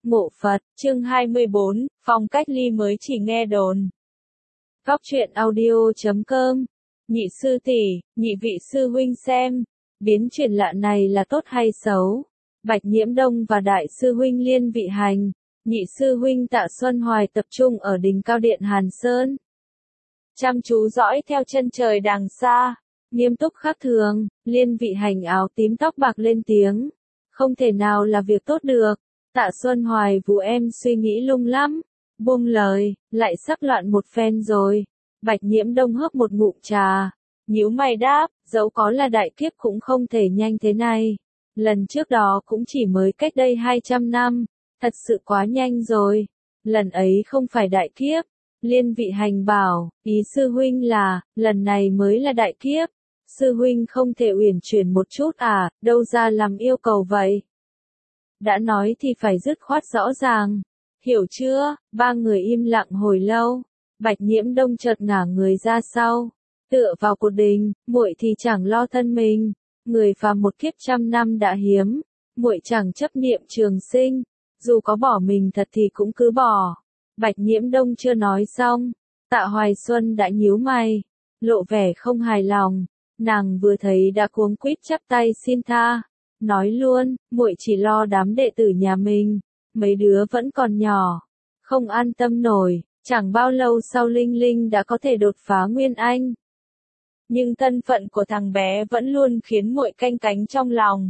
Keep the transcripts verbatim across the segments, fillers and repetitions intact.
Mộ Phật, chương hai mươi bốn, phòng cách ly mới chỉ nghe đồn. Góc truyện audio chấm com. Nhị sư tỷ, nhị vị sư huynh xem, biến chuyển lạ này là tốt hay xấu? Bạch Nhiễm Đông và đại sư huynh Liên Vị Hành, nhị sư huynh Tạ Xuân Hoài tập trung ở đỉnh cao điện Hàn Sơn. Chăm chú dõi theo chân trời đằng xa, nghiêm túc khác thường, Liên Vị Hành áo tím tóc bạc lên tiếng. Không thể nào là việc tốt được. Tạ Xuân Hoài vụ em suy nghĩ lung lắm, buông lời, lại sắp loạn một phen rồi. Bạch Nhiễm Đông hớp một ngụm trà, nhíu mày đáp, dẫu có là đại kiếp cũng không thể nhanh thế này. Lần trước đó cũng chỉ mới cách đây hai trăm năm, thật sự quá nhanh rồi. Lần ấy không phải đại kiếp. Liên Vị Hành bảo, ý sư huynh là, lần này mới là đại kiếp. Sư huynh không thể uyển chuyển một chút à, đâu ra làm yêu cầu vậy. Đã nói thì phải dứt khoát rõ ràng. Hiểu chưa? Ba người im lặng hồi lâu. Bạch Nhiễm Đông chợt ngả người ra sau, tựa vào cột đình, muội thì chẳng lo thân mình, người phàm một kiếp trăm năm đã hiếm, muội chẳng chấp niệm trường sinh, dù có bỏ mình thật thì cũng cứ bỏ. Bạch Nhiễm Đông chưa nói xong, Tạ Hoài Xuân đã nhíu mày, lộ vẻ không hài lòng, nàng vừa thấy đã cuống quýt chắp tay xin tha. Nói luôn, muội chỉ lo đám đệ tử nhà mình, mấy đứa vẫn còn nhỏ, không an tâm nổi, chẳng bao lâu sau Linh Linh đã có thể đột phá Nguyên Anh. Nhưng thân phận của thằng bé vẫn luôn khiến muội canh cánh trong lòng.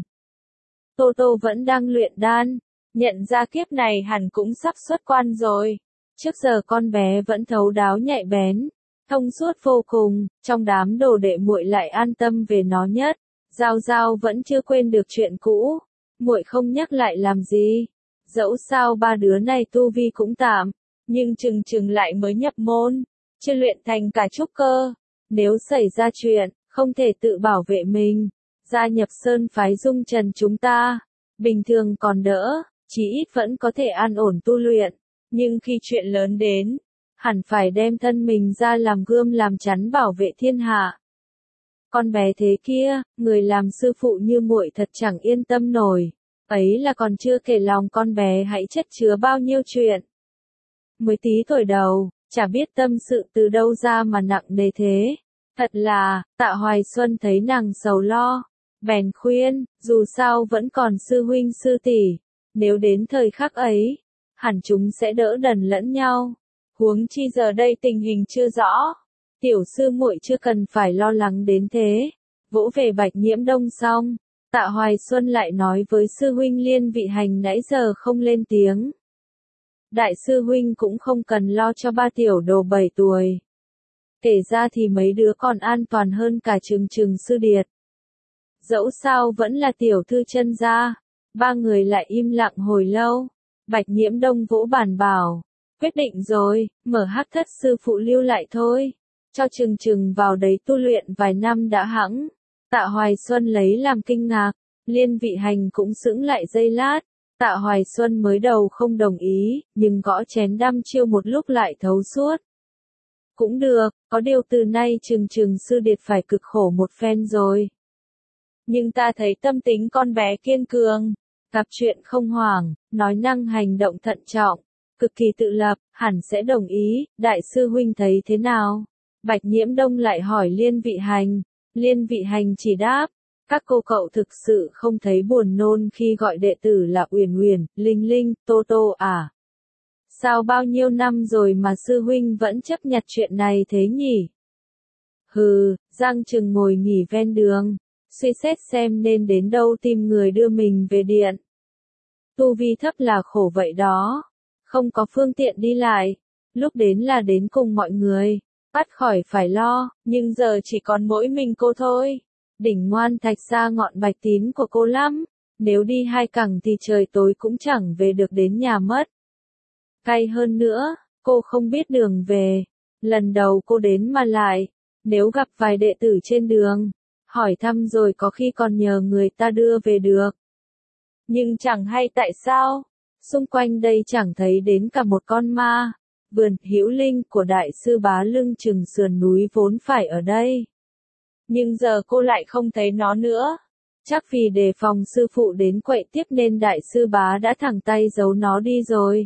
Tô Tô vẫn đang luyện đan, nhận ra kiếp này hẳn cũng sắp xuất quan rồi. Trước giờ con bé vẫn thấu đáo nhạy bén, thông suốt vô cùng, trong đám đồ đệ muội lại an tâm về nó nhất. Giao Giao vẫn chưa quên được chuyện cũ, muội không nhắc lại làm gì. Dẫu sao ba đứa này tu vi cũng tạm, nhưng chừng chừng lại mới nhập môn, chưa luyện thành cả trúc cơ. Nếu xảy ra chuyện, không thể tự bảo vệ mình, gia nhập sơn phái Dung Trần chúng ta, bình thường còn đỡ, chí ít vẫn có thể an ổn tu luyện, nhưng khi chuyện lớn đến, hẳn phải đem thân mình ra làm gươm làm chắn bảo vệ thiên hạ. Con bé thế kia, người làm sư phụ như muội thật chẳng yên tâm nổi, ấy là còn chưa kể lòng con bé hãy chất chứa bao nhiêu chuyện. Mới tí tuổi đầu, chả biết tâm sự từ đâu ra mà nặng nề thế. Thật là, Tạ Hoài Xuân thấy nàng sầu lo, bèn khuyên, dù sao vẫn còn sư huynh sư tỷ, nếu đến thời khắc ấy, hẳn chúng sẽ đỡ đần lẫn nhau. Huống chi giờ đây tình hình chưa rõ. Tiểu sư muội chưa cần phải lo lắng đến thế. Vỗ về Bạch Nhiễm Đông xong, Tạ Hoài Xuân lại nói với sư huynh Liên Vị Hành nãy giờ không lên tiếng. Đại sư huynh cũng không cần lo cho ba tiểu đồ bảy tuổi. Kể ra thì mấy đứa còn an toàn hơn cả Trừng Trừng sư điệt. Dẫu sao vẫn là tiểu thư chân gia. Ba người lại im lặng hồi lâu. Bạch Nhiễm Đông vỗ bàn bảo, quyết định rồi, mở hắc thất sư phụ lưu lại thôi. Cho Trừng Trừng vào đấy tu luyện vài năm đã hẵng. Tạ Hoài Xuân lấy làm kinh ngạc, Liên Vị Hành cũng sững lại giây lát. Tạ Hoài Xuân mới đầu không đồng ý, nhưng gõ chén đăm chiêu một lúc lại thấu suốt. Cũng được, có điều từ nay Trừng Trừng sư điệt phải cực khổ một phen rồi. Nhưng ta thấy tâm tính con bé kiên cường, gặp chuyện không hoảng, nói năng hành động thận trọng, cực kỳ tự lập, hẳn sẽ đồng ý. Đại sư huynh thấy thế nào? Bạch Nhiễm Đông lại hỏi Liên Vị Hành. Liên Vị Hành chỉ đáp, các cô cậu thực sự không thấy buồn nôn khi gọi đệ tử là Uyển Uyển, Linh Linh, Tô Tô à? Sao bao nhiêu năm rồi mà sư huynh vẫn chấp nhặt chuyện này thế nhỉ? Hừ, Giang Trừng ngồi nghỉ ven đường, suy xét xem nên đến đâu tìm người đưa mình về điện. Tu vi thấp là khổ vậy đó, không có phương tiện đi lại, lúc đến là đến cùng mọi người. Bắt khỏi phải lo, nhưng giờ chỉ còn mỗi mình cô thôi. Đỉnh Ngoan Thạch xa ngọn bạch tín của cô lắm, nếu đi hai cẳng thì trời tối cũng chẳng về được đến nhà mất. Cay hơn nữa, cô không biết đường về. Lần đầu cô đến mà lại, nếu gặp vài đệ tử trên đường, hỏi thăm rồi có khi còn nhờ người ta đưa về được. Nhưng chẳng hay tại sao, xung quanh đây chẳng thấy đến cả một con ma. Vườn Hữu Linh của đại sư Bá lưng chừng sườn núi vốn phải ở đây. Nhưng giờ cô lại không thấy nó nữa. Chắc vì đề phòng sư phụ đến quậy tiếp nên đại sư bá đã thẳng tay giấu nó đi rồi.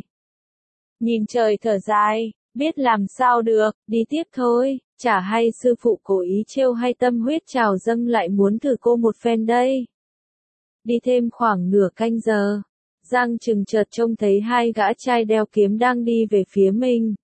Nhìn trời thở dài, biết làm sao được, đi tiếp thôi, chả hay sư phụ cố ý trêu hay tâm huyết trào dâng lại muốn thử cô một phen đây. Đi thêm khoảng nửa canh giờ, Giang Trừng chợt trông thấy hai gã trai đeo kiếm đang đi về phía mình.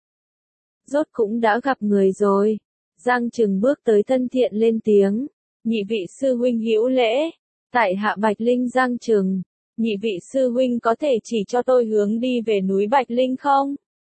Rốt cũng đã gặp người rồi. Giang Trừng bước tới thân thiện lên tiếng, nhị vị sư huynh hữu lễ, tại hạ Bạch Linh Giang Trừng, nhị vị sư huynh có thể chỉ cho tôi hướng đi về núi Bạch Linh không?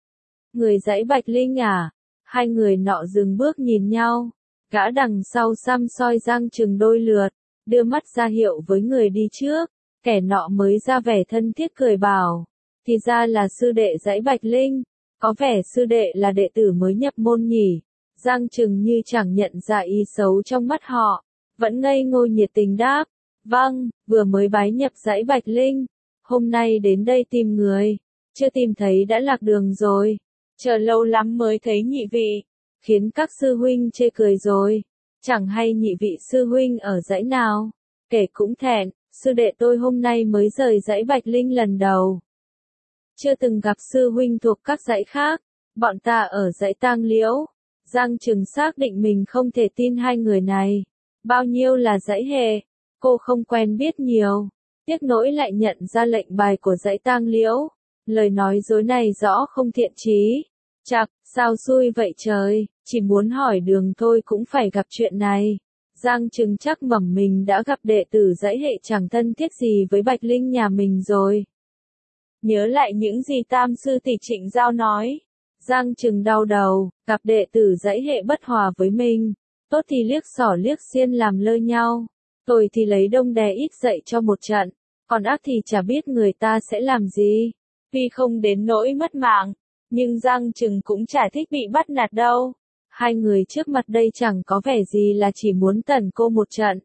Người dãy Bạch Linh à? Hai người nọ dừng bước nhìn nhau, gã đằng sau xăm soi Giang Trừng đôi lượt, đưa mắt ra hiệu với người đi trước, kẻ nọ mới ra vẻ thân thiết cười bảo, thì ra là sư đệ dãy Bạch Linh, có vẻ sư đệ là đệ tử mới nhập môn nhỉ. Giang Trừng như chẳng nhận ra ý xấu trong mắt họ, vẫn ngây ngô nhiệt tình đáp, vâng, vừa mới bái nhập dãy Bạch Linh, hôm nay đến đây tìm người, chưa tìm thấy đã lạc đường rồi, chờ lâu lắm mới thấy nhị vị, khiến các sư huynh chê cười rồi, chẳng hay nhị vị sư huynh ở dãy nào, kể cũng thẹn, sư đệ tôi hôm nay mới rời dãy Bạch Linh lần đầu. Chưa từng gặp sư huynh thuộc các dãy khác, bọn ta ở dãy Tang Liễu. Giang Trừng xác định mình không thể tin hai người này. Bao nhiêu là dãy Hề, cô không quen biết nhiều. Tiếc nỗi lại nhận ra lệnh bài của dãy Tang Liễu. Lời nói dối này rõ không thiện chí. Chạc, sao xui vậy trời, chỉ muốn hỏi đường thôi cũng phải gặp chuyện này. Giang Trừng chắc mẩm mình đã gặp đệ tử dãy Hệ chẳng thân thiết gì với Bạch Linh nhà mình rồi. Nhớ lại những gì tam sư tỷ Trịnh Giao nói. Giang Trừng đau đầu, gặp đệ tử dãy Hệ bất hòa với mình, tốt thì liếc xỏ liếc xiên làm lơ nhau, tồi thì lấy đông đè ít dậy cho một trận, còn ác thì chả biết người ta sẽ làm gì. Tuy không đến nỗi mất mạng, nhưng Giang Trừng cũng chả thích bị bắt nạt đâu. Hai người trước mặt đây chẳng có vẻ gì là chỉ muốn tẩn cô một trận.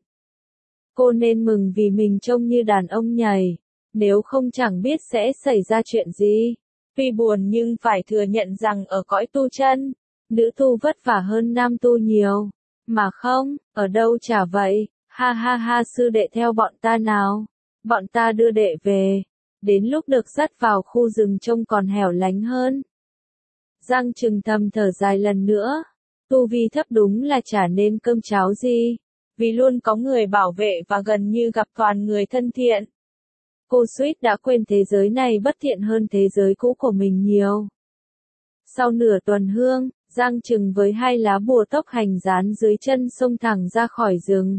Cô nên mừng vì mình trông như đàn ông nhầy, nếu không chẳng biết sẽ xảy ra chuyện gì. Tuy buồn nhưng phải thừa nhận rằng ở cõi tu chân, nữ tu vất vả hơn nam tu nhiều. Mà không, ở đâu chả vậy, ha ha ha sư đệ theo bọn ta nào. Bọn ta đưa đệ về, đến lúc được dắt vào khu rừng trông còn hẻo lánh hơn. Giang Trừng thầm thở dài lần nữa, tu vi thấp đúng là chả nên cơm cháo gì, vì luôn có người bảo vệ và gần như gặp toàn người thân thiện. Cô suýt đã quên thế giới này bất thiện hơn thế giới cũ của mình nhiều. Sau nửa tuần hương, Giang Trừng với hai lá bùa tốc hành dán dưới chân xông thẳng ra khỏi rừng.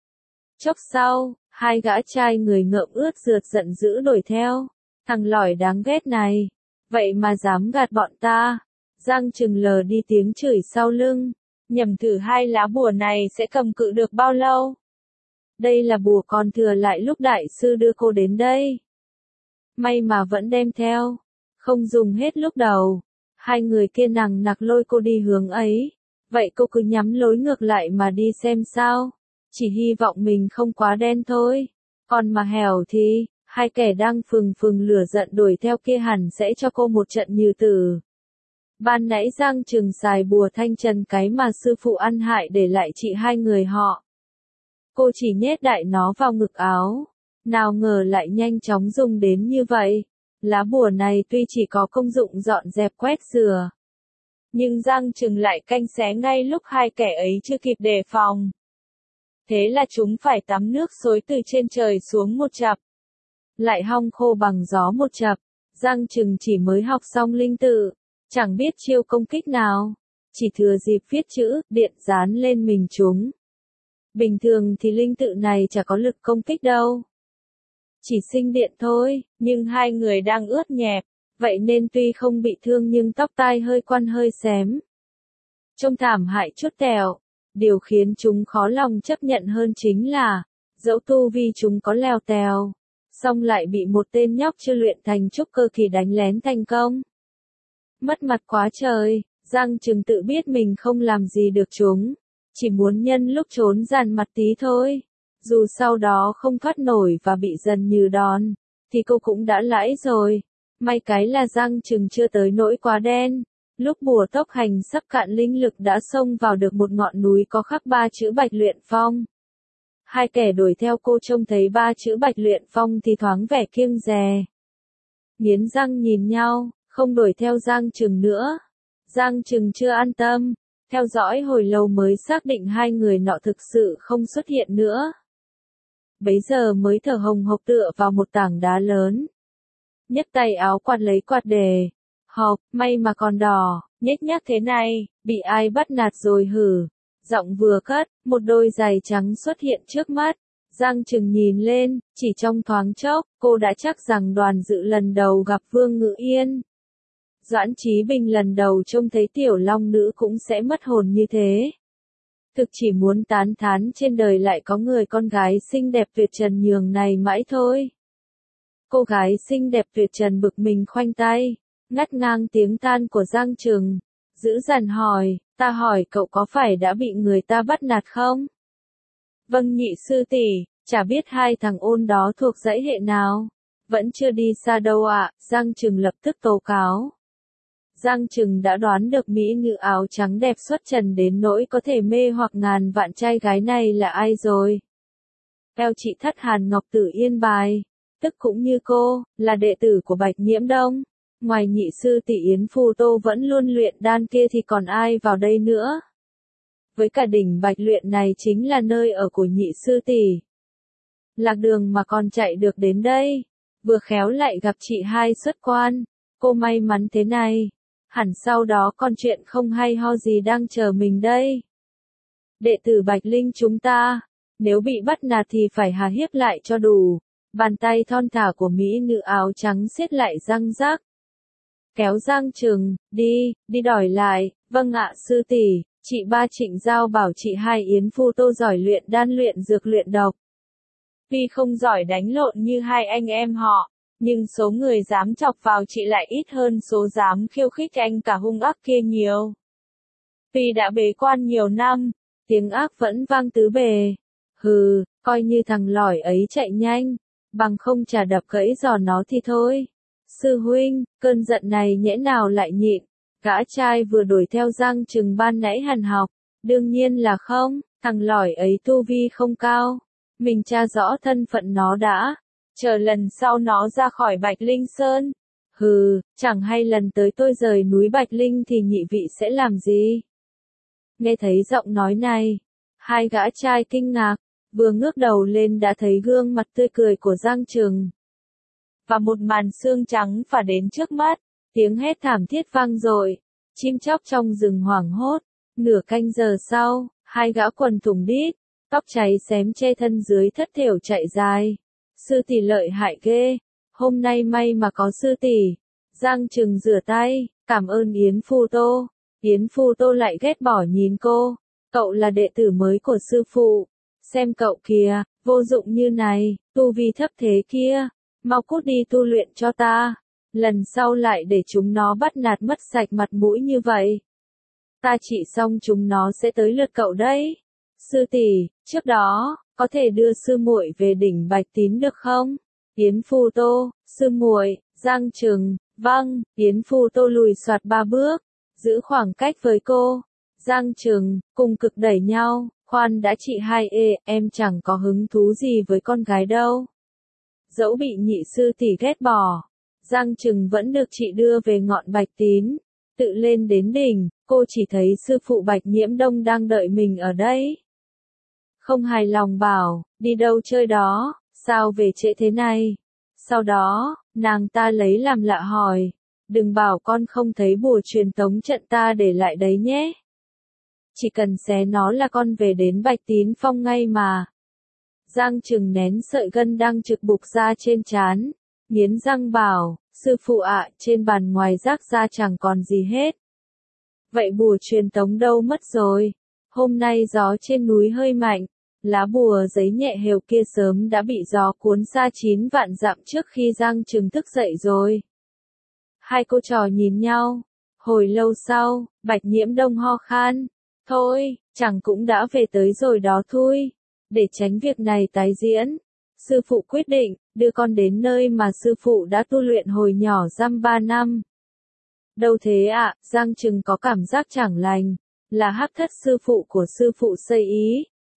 Chốc sau, hai gã trai người ngợm ướt rượt giận dữ đuổi theo. Thằng lỏi đáng ghét này, vậy mà dám gạt bọn ta. Giang Trừng lờ đi tiếng chửi sau lưng, nhầm thử hai lá bùa này sẽ cầm cự được bao lâu. Đây là bùa còn thừa lại lúc đại sư đưa cô đến đây. May mà vẫn đem theo, không dùng hết lúc đầu. Hai người kia nằng nặc lôi cô đi hướng ấy, vậy cô cứ nhắm lối ngược lại mà đi xem sao. Chỉ hy vọng mình không quá đen thôi. Còn mà hèo thì, hai kẻ đang phừng phừng lửa giận đuổi theo kia hẳn sẽ cho cô một trận như tử. Ban nãy Giang Trừng xài bùa thanh trần cái mà sư phụ ăn hại để lại trị hai người họ. Cô chỉ nhét đại nó vào ngực áo, nào ngờ lại nhanh chóng dùng đến như vậy. Lá bùa này tuy chỉ có công dụng dọn dẹp quét rửa, nhưng Giang Trừng lại canh xé ngay lúc hai kẻ ấy chưa kịp đề phòng. Thế là chúng phải tắm nước xối từ trên trời xuống một chập, lại hong khô bằng gió một chập. Giang Trừng chỉ mới học xong linh tự, chẳng biết chiêu công kích nào, chỉ thừa dịp viết chữ, điện dán lên mình chúng. Bình thường thì linh tự này chả có lực công kích đâu. Chỉ sinh điện thôi, nhưng hai người đang ướt nhẹp, vậy nên tuy không bị thương nhưng tóc tai hơi quăn hơi xém. Trông thảm hại chút tẹo, điều khiến chúng khó lòng chấp nhận hơn chính là, dẫu tu vi chúng có lèo tèo, song lại bị một tên nhóc chưa luyện thành trúc cơ kỳ đánh lén thành công. Mất mặt quá trời, Giang Trừng tự biết mình không làm gì được chúng, chỉ muốn nhân lúc trốn dàn mặt tí thôi. Dù sau đó không thoát nổi và bị dần như đòn, thì cô cũng đã lãi rồi. May cái là Giang Trừng chưa tới nỗi quá đen. Lúc bùa tốc hành sắp cạn linh lực đã xông vào được một ngọn núi có khắc ba chữ Bạch Luyện Phong. Hai kẻ đuổi theo cô trông thấy ba chữ Bạch Luyện Phong thì thoáng vẻ kiêng dè. Nghiến răng nhìn nhau, không đuổi theo Giang Trừng nữa. Giang Trừng chưa an tâm, theo dõi hồi lâu mới xác định hai người nọ thực sự không xuất hiện nữa. Bấy giờ mới thở hồng hộc tựa vào một tảng đá lớn. Nhấc tay áo quạt lấy quạt đề. Hộc, may mà còn đỏ, nhếch nhác thế này, bị ai bắt nạt rồi hử. Giọng vừa cất, một đôi giày trắng xuất hiện trước mắt. Giang Trừng nhìn lên, chỉ trong thoáng chốc, cô đã chắc rằng đoàn dự lần đầu gặp Vương Ngự Yên. Doãn Chí Bình lần đầu trông thấy tiểu long nữ cũng sẽ mất hồn như thế. Thực chỉ muốn tán thán trên đời lại có người con gái xinh đẹp tuyệt trần nhường này mãi thôi. Cô gái xinh đẹp tuyệt trần bực mình khoanh tay, ngắt ngang tiếng than của Giang Trừng, dữ dằn hỏi, ta hỏi cậu có phải đã bị người ta bắt nạt không? Vâng nhị sư tỷ, chả biết hai thằng ôn đó thuộc dãy hệ nào. Vẫn chưa đi xa đâu ạ, Giang Trừng lập tức tố cáo. Giang Trừng đã đoán được mỹ nữ áo trắng đẹp xuất trần đến nỗi có thể mê hoặc ngàn vạn trai gái này là ai rồi. Theo chị Thất Hàn Ngọc Tử Yên Bài, tức cũng như cô, là đệ tử của Bạch Nhiễm Đông. Ngoài nhị sư tỷ Yến Phù Tô vẫn luôn luyện đan kia thì còn ai vào đây nữa. Với cả đỉnh Bạch Luyện này chính là nơi ở của nhị sư tỷ. Lạc đường mà còn chạy được đến đây, vừa khéo lại gặp chị hai xuất quan, cô may mắn thế này. Hẳn sau đó còn chuyện không hay ho gì đang chờ mình đây. Đệ tử Bạch Linh chúng ta, nếu bị bắt nạt thì phải hà hiếp lại cho đủ. Bàn tay thon thả của mỹ nữ áo trắng siết lại răng rác. Kéo Giang Trừng, đi, đi đòi lại, vâng ạ sư tỷ, chị ba Trịnh Giao bảo chị hai Yến Phu Tô giỏi luyện đan luyện dược luyện độc. Tuy không giỏi đánh lộn như hai anh em họ, nhưng số người dám chọc vào chị lại ít hơn số dám khiêu khích anh cả hung ác kia nhiều. Tuy đã bế quan nhiều năm, tiếng ác vẫn vang tứ bề. Hừ, coi như thằng lỏi ấy chạy nhanh, bằng không chả đập gãy giò nó thì thôi. Sư huynh, cơn giận này nhẽ nào lại nhịn, gã trai vừa đuổi theo Giang Trừng ban nãy hằn học, đương nhiên là không, thằng lỏi ấy tu vi không cao, mình tra rõ thân phận nó đã, chờ lần sau nó ra khỏi Bạch Linh Sơn. Hừ, chẳng hay lần tới tôi rời núi Bạch Linh thì nhị vị sẽ làm gì? Nghe thấy giọng nói này, hai gã trai kinh ngạc, vừa ngước đầu lên đã thấy gương mặt tươi cười của Giang Trừng. Và một màn xương trắng phả đến trước mắt, tiếng hét thảm thiết vang dội, chim chóc trong rừng hoảng hốt. Nửa canh giờ sau, hai gã quần thủng đít, tóc cháy xém che thân dưới thất thểu chạy dài. Sư tỷ lợi hại ghê, hôm nay may mà có sư tỷ. Giang Trừng rửa tay, cảm ơn Yến Phu Tô. Yến Phu Tô lại ghét bỏ nhìn cô, cậu là đệ tử mới của sư phụ. Xem cậu kìa, vô dụng như này, tu vi thấp thế kia. Mau cút đi tu luyện cho ta, lần sau lại để chúng nó bắt nạt mất sạch mặt mũi như vậy. Ta trị xong chúng nó sẽ tới lượt cậu đấy. Sư tỷ, trước đó, có thể đưa sư muội về đỉnh Bạch Tín được không? Yến Phu Tô, sư muội, Giang Trừng, vâng, Yến Phu Tô lùi soạt ba bước, giữ khoảng cách với cô. Giang Trừng, cùng cực đẩy nhau, khoan đã chị hai ê, em chẳng có hứng thú gì với con gái đâu. Dẫu bị nhị sư tỷ ghét bỏ, Giang Trừng vẫn được chị đưa về ngọn Bạch Tín. Tự lên đến đỉnh, cô chỉ thấy sư phụ Bạch Nhiễm Đông đang đợi mình ở đây. Không hài lòng bảo, đi đâu chơi đó, sao về trễ thế này? Sau đó, nàng ta lấy làm lạ hỏi, đừng bảo con không thấy bùa truyền tống trận ta để lại đấy nhé. Chỉ cần xé nó là con về đến Bạch Tín Phong ngay mà. Giang Trừng nén sợi gân đang trực bục ra trên trán, nghiến răng bảo, sư phụ ạ, trên bàn ngoài rác ra chẳng còn gì hết. Vậy bùa truyền tống đâu mất rồi? Hôm nay gió trên núi hơi mạnh, lá bùa giấy nhẹ hều kia sớm đã bị gió cuốn xa chín vạn dặm trước khi Giang Trừng thức dậy rồi. Hai cô trò nhìn nhau, hồi lâu sau, Bạch Nhiễm Đông ho khan, thôi, chẳng cũng đã về tới rồi đó thôi. Để tránh việc này tái diễn, sư phụ quyết định, đưa con đến nơi mà sư phụ đã tu luyện hồi nhỏ dăm ba năm. Đâu thế ạ, à, Giang Trừng có cảm giác chẳng lành, là hắc thất sư phụ của sư phụ xây ý,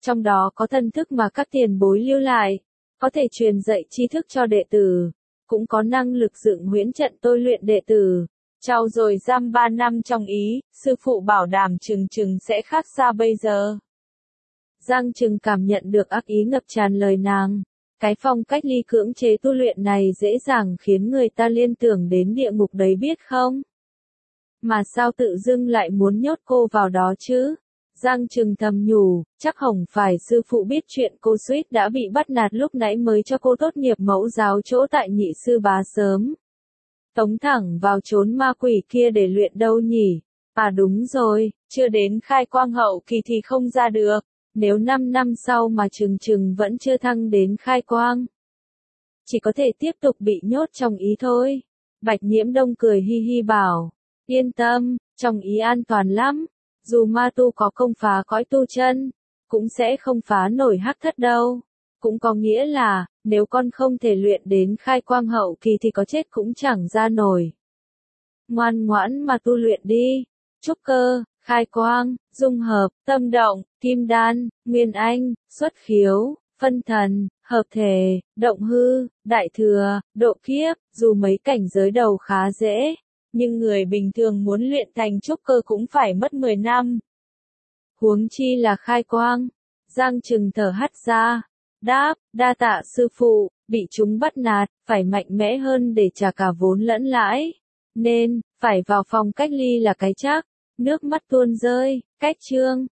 Trong đó có thần thức mà các tiền bối lưu lại, có thể truyền dạy tri thức cho đệ tử, cũng có năng lực dựng huyễn trận tôi luyện đệ tử. Trau dồi giam ba năm trong ý, sư phụ bảo đảm chừng chừng sẽ khác xa bây giờ. Giang Trừng cảm nhận được ác ý ngập tràn lời nàng. Cái phong cách ly cưỡng chế tu luyện này dễ dàng khiến người ta liên tưởng đến địa ngục đấy biết không? Mà sao tự dưng lại muốn nhốt cô vào đó chứ? Giang Trừng thầm nhủ, chắc hổng phải sư phụ biết chuyện cô suýt đã bị bắt nạt lúc nãy mới cho cô tốt nghiệp mẫu giáo chỗ tại nhị sư bá sớm. Tống thẳng vào chốn ma quỷ kia để luyện đâu nhỉ? À đúng rồi, chưa đến khai quang hậu kỳ thì không ra được. Nếu năm năm sau mà Trừng Trừng vẫn chưa thăng đến khai quang, chỉ có thể tiếp tục bị nhốt trong ý thôi. Bạch Nhiễm Đông cười hi hi bảo, yên tâm, trong ý an toàn lắm. Dù ma tu có công phá cõi tu chân, cũng sẽ không phá nổi hắc thất đâu. Cũng có nghĩa là, nếu con không thể luyện đến khai quang hậu kỳ thì có chết cũng chẳng ra nổi. Ngoan ngoãn mà tu luyện đi. Trúc cơ, khai quang, dung hợp, tâm động, kim đan, nguyên anh, xuất khiếu, phân thần, hợp thể, động hư, đại thừa, độ kiếp, dù mấy cảnh giới đầu khá dễ, nhưng người bình thường muốn luyện thành trúc cơ cũng phải mất mười năm. Huống chi là khai quang. Giang Trừng thở hắt ra, đáp, đa tạ sư phụ, bị chúng bắt nạt, phải mạnh mẽ hơn để trả cả vốn lẫn lãi. Nên, phải vào phòng cách ly là cái chắc. Nước mắt tuôn rơi, cách chương.